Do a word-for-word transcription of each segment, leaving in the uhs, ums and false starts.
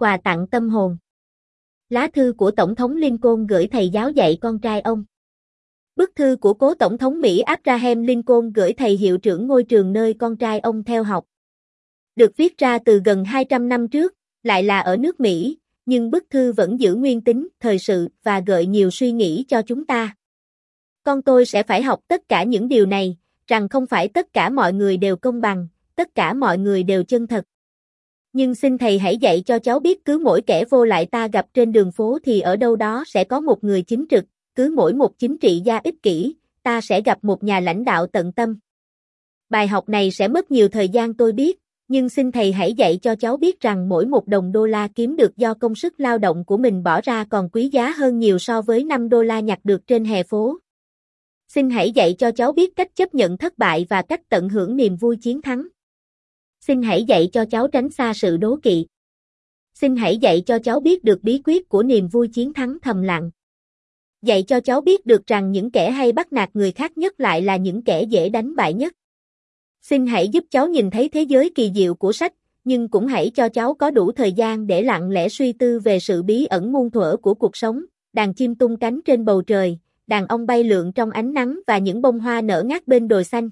Quà tặng tâm hồn. Lá thư của Tổng thống Lincoln gửi thầy giáo dạy con trai ông. Bức thư của cố Tổng thống Mỹ Abraham Lincoln gửi thầy hiệu trưởng ngôi trường nơi con trai ông theo học. Được viết ra từ gần hai trăm năm trước, lại là ở nước Mỹ, nhưng bức thư vẫn giữ nguyên tính, thời sự và gợi nhiều suy nghĩ cho chúng ta. Con tôi sẽ phải học tất cả những điều này, rằng không phải tất cả mọi người đều công bằng, tất cả mọi người đều chân thật. Nhưng xin thầy hãy dạy cho cháu biết cứ mỗi kẻ vô lại ta gặp trên đường phố thì ở đâu đó sẽ có một người chính trực, cứ mỗi một chính trị gia ích kỷ, ta sẽ gặp một nhà lãnh đạo tận tâm. Bài học này sẽ mất nhiều thời gian tôi biết, nhưng xin thầy hãy dạy cho cháu biết rằng mỗi một đồng đô la kiếm được do công sức lao động của mình bỏ ra còn quý giá hơn nhiều so với năm đô la nhặt được trên hè phố. Xin hãy dạy cho cháu biết cách chấp nhận thất bại và cách tận hưởng niềm vui chiến thắng. Xin hãy dạy cho cháu tránh xa sự đố kỵ. Xin hãy dạy cho cháu biết được bí quyết của niềm vui chiến thắng thầm lặng. Dạy cho cháu biết được rằng những kẻ hay bắt nạt người khác nhất lại là những kẻ dễ đánh bại nhất. Xin hãy giúp cháu nhìn thấy thế giới kỳ diệu của sách, nhưng cũng hãy cho cháu có đủ thời gian để lặng lẽ suy tư về sự bí ẩn muôn thuở của cuộc sống, đàn chim tung cánh trên bầu trời, đàn ong bay lượn trong ánh nắng và những bông hoa nở ngát bên đồi xanh.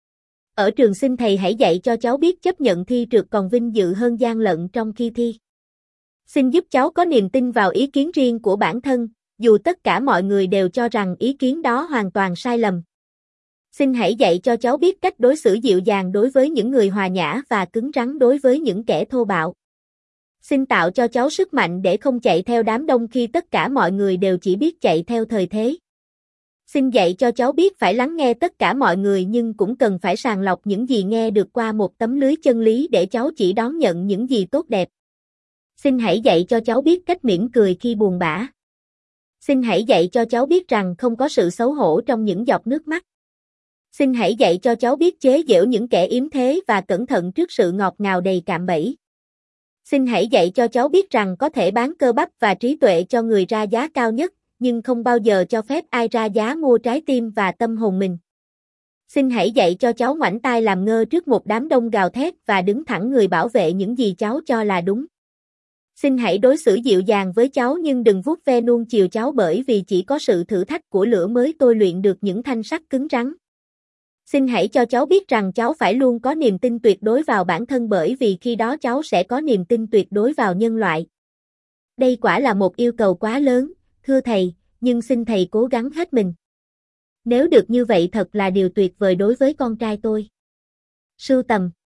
Ở trường xin thầy hãy dạy cho cháu biết chấp nhận thi trượt còn vinh dự hơn gian lận trong khi thi. Xin giúp cháu có niềm tin vào ý kiến riêng của bản thân, dù tất cả mọi người đều cho rằng ý kiến đó hoàn toàn sai lầm. Xin hãy dạy cho cháu biết cách đối xử dịu dàng đối với những người hòa nhã và cứng rắn đối với những kẻ thô bạo. Xin tạo cho cháu sức mạnh để không chạy theo đám đông khi tất cả mọi người đều chỉ biết chạy theo thời thế. Xin dạy cho cháu biết phải lắng nghe tất cả mọi người nhưng cũng cần phải sàng lọc những gì nghe được qua một tấm lưới chân lý để cháu chỉ đón nhận những gì tốt đẹp. Xin hãy dạy cho cháu biết cách mỉm cười khi buồn bã. Xin hãy dạy cho cháu biết rằng không có sự xấu hổ trong những giọt nước mắt. Xin hãy dạy cho cháu biết chế giễu những kẻ yếm thế và cẩn thận trước sự ngọt ngào đầy cạm bẫy. Xin hãy dạy cho cháu biết rằng có thể bán cơ bắp và trí tuệ cho người ra giá cao nhất, nhưng không bao giờ cho phép ai ra giá mua trái tim và tâm hồn mình. Xin hãy dạy cho cháu ngoảnh tai làm ngơ trước một đám đông gào thét và đứng thẳng người bảo vệ những gì cháu cho là đúng. Xin hãy đối xử dịu dàng với cháu nhưng đừng vuốt ve nuông chiều cháu bởi vì chỉ có sự thử thách của lửa mới tôi luyện được những thanh sắt cứng rắn. Xin hãy cho cháu biết rằng cháu phải luôn có niềm tin tuyệt đối vào bản thân bởi vì khi đó cháu sẽ có niềm tin tuyệt đối vào nhân loại. Đây quả là một yêu cầu quá lớn, thưa thầy, nhưng xin thầy cố gắng hết mình. Nếu được như vậy thật là điều tuyệt vời đối với con trai tôi. Sưu tầm